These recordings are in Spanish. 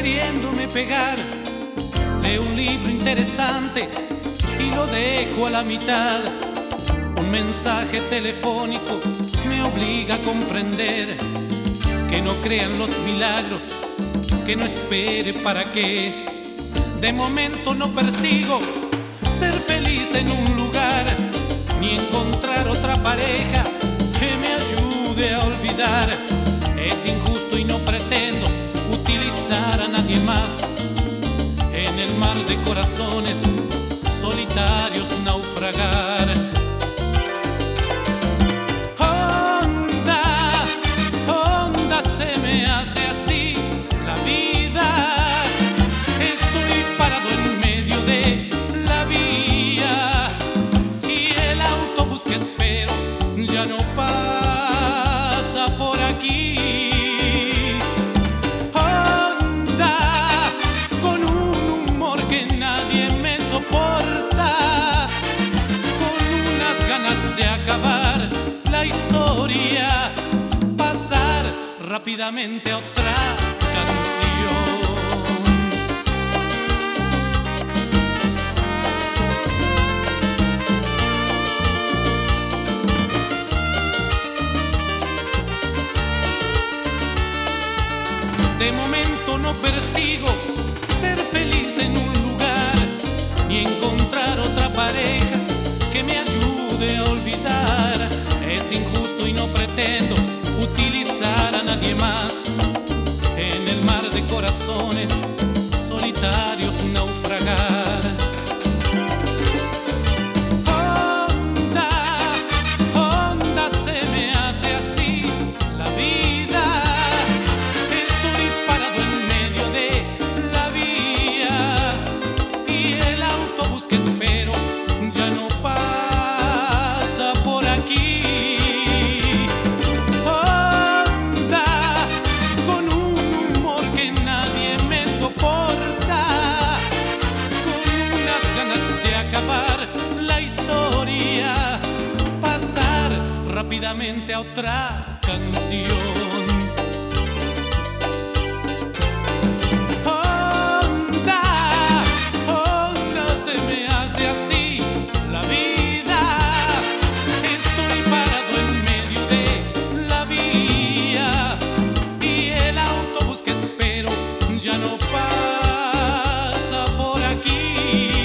queriéndome pegar de un libro interesante y lo dejo a la mitad. Un mensaje telefónico me obliga a comprender que no crean los milagros, que no espere para qué. De momento no persigo ser feliz en un lugar, ni encontrar otra pareja que me ayude a olvidar. Es injusto y no pretendo utilizar a nadie más. En el mar de corazones solitarios naufragar. Honda, se me hace así la vida. Estoy parado en medio de la vía y el autobús que espero ya no pasa por aquí. De acabar la historia, pasar rápidamente a otra canción. De momento no persigo ser feliz en un lugar, ni encontrar otra pareja que me ayude a olvidar. Es injusto y no pretendo utilizar a nadie más. En el mar de corazones solitarios naufragar. Honda, se me hace así la vida. Estoy parado en medio de la vía y el autobús que espero ya no pasa por aquí. Honda, con un humor que nadie me soporta, con unas ganas de acabar la historia, pasar rápidamente a otra canción. Ya no pasa por aquí.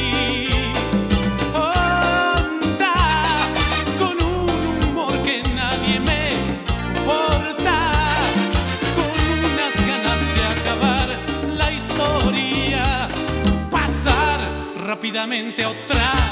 Honda, con un humor que nadie me soporta, con unas ganas de acabar la historia, pasar rápidamente a otra.